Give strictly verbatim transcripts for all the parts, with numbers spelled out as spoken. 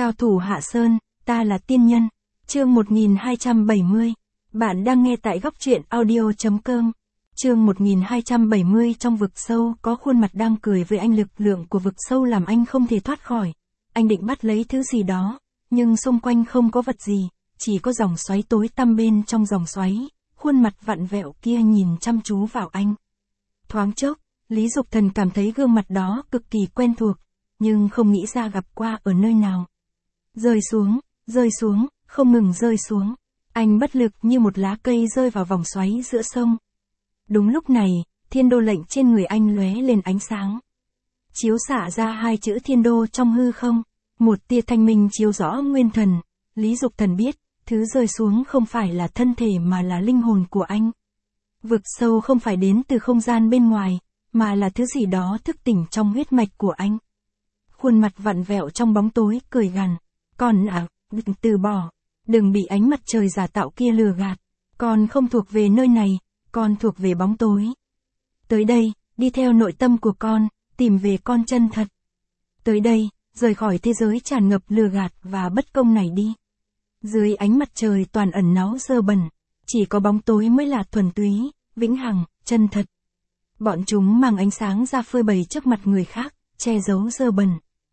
Cao thủ Hạ Sơn, ta là tiên nhân. Chương một nghìn hai trăm bảy mươi. Bạn đang nghe tại góc truyện audio chấm com. Chương một nghìn hai trăm bảy mươi. Trong vực sâu có khuôn mặt đang cười với anh, lực lượng của vực sâu làm anh không thể thoát khỏi. Anh định bắt lấy thứ gì đó, nhưng xung quanh không có vật gì, chỉ có dòng xoáy tối tăm. Bên trong dòng xoáy, khuôn mặt vặn vẹo kia nhìn chăm chú vào anh. Thoáng chốc, Lý Dục Thần cảm thấy gương mặt đó cực kỳ quen thuộc, nhưng không nghĩ ra gặp qua ở nơi nào. Rơi xuống, rơi xuống, không ngừng rơi xuống. Anh bất lực như một lá cây rơi vào vòng xoáy giữa sông. Đúng lúc này, thiên đô lệnh trên người anh lóe lên ánh sáng. Chiếu xạ ra hai chữ thiên đô trong hư không, một tia thanh minh chiếu rõ nguyên thần. Lý Dục Thần biết, thứ rơi xuống không phải là thân thể mà là linh hồn của anh. Vực sâu không phải đến từ không gian bên ngoài, mà là thứ gì đó thức tỉnh trong huyết mạch của anh. Khuôn mặt vặn vẹo trong bóng tối cười gằn, con à, đừng từ bỏ, đừng bị ánh mặt trời giả tạo kia lừa gạt, con không thuộc về nơi này, con thuộc về bóng tối. Tới đây, đi theo nội tâm của con, tìm về con chân thật. Tới đây, rời khỏi thế giới tràn ngập lừa gạt và bất công này đi. Dưới ánh mặt trời toàn ẩn náu dơ bẩn, chỉ có bóng tối mới là thuần túy, vĩnh hằng, chân thật. Bọn chúng mang ánh sáng ra phơi bày trước mặt người khác, che giấu dơ bẩn.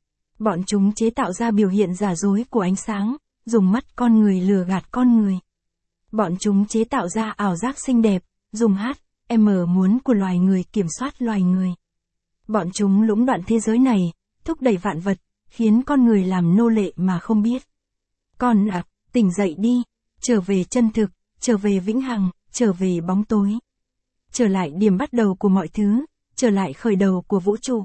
Bọn chúng chế tạo ra biểu hiện giả dối của ánh sáng, dùng mắt con người lừa gạt con người. Bọn chúng chế tạo ra ảo giác xinh đẹp, dùng hát, em muốn của loài người kiểm soát loài người. Bọn chúng lũng đoạn thế giới này, thúc đẩy vạn vật, khiến con người làm nô lệ mà không biết. Con à, tỉnh dậy đi, trở về chân thực, trở về vĩnh hằng, trở về bóng tối. Trở lại điểm bắt đầu của mọi thứ, trở lại khởi đầu của vũ trụ.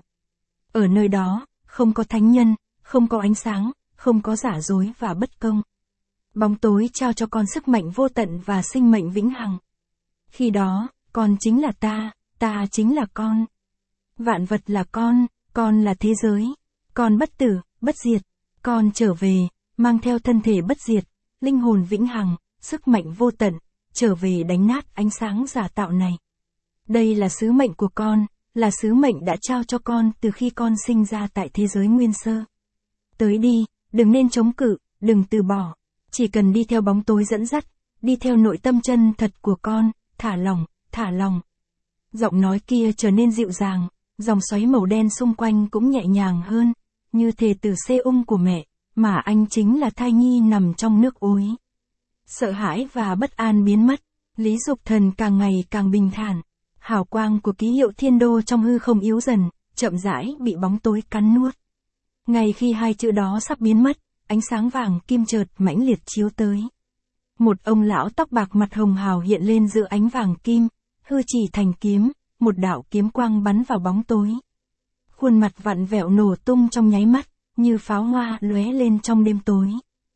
Ở nơi đó, không có thánh nhân, không có ánh sáng, không có giả dối và bất công. Bóng tối trao cho con sức mạnh vô tận và sinh mệnh vĩnh hằng. Khi đó, con chính là ta, ta chính là con. Vạn vật là con, con là thế giới. Con bất tử, bất diệt. Con trở về, mang theo thân thể bất diệt, linh hồn vĩnh hằng, sức mạnh vô tận, trở về đánh nát ánh sáng giả tạo này. Đây là sứ mệnh của con, là sứ mệnh đã trao cho con từ khi con sinh ra tại thế giới nguyên sơ. Tới đi, đừng nên chống cự, đừng từ bỏ. Chỉ cần đi theo bóng tối dẫn dắt, đi theo nội tâm chân thật của con, thả lỏng, thả lỏng. Giọng nói kia trở nên dịu dàng, dòng xoáy màu đen xung quanh cũng nhẹ nhàng hơn, như thể từ xê ung của mẹ, mà anh chính là thai nhi nằm trong nước ối. Sợ hãi và bất an biến mất, Lý Dục Thần càng ngày càng bình thản. Hào quang của ký hiệu thiên đô trong hư không yếu dần, chậm rãi bị bóng tối cắn nuốt. Ngay khi hai chữ đó sắp biến mất, ánh sáng vàng kim chợt mãnh liệt chiếu tới. Một ông lão tóc bạc mặt hồng hào hiện lên giữa ánh vàng kim, hư chỉ thành kiếm, một đạo kiếm quang bắn vào bóng tối. Khuôn mặt vặn vẹo nổ tung trong nháy mắt, như pháo hoa lóe lên trong đêm tối.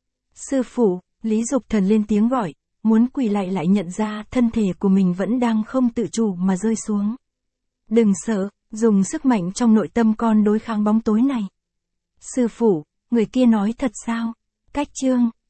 Sư phụ, Lý Dục Thần lên tiếng gọi, muốn quỳ lại lại nhận ra thân thể của mình vẫn đang không tự chủ mà rơi xuống. Đừng sợ, dùng sức mạnh trong nội tâm con đối kháng bóng tối này. Sư phụ, người kia nói thật sao? Cách chương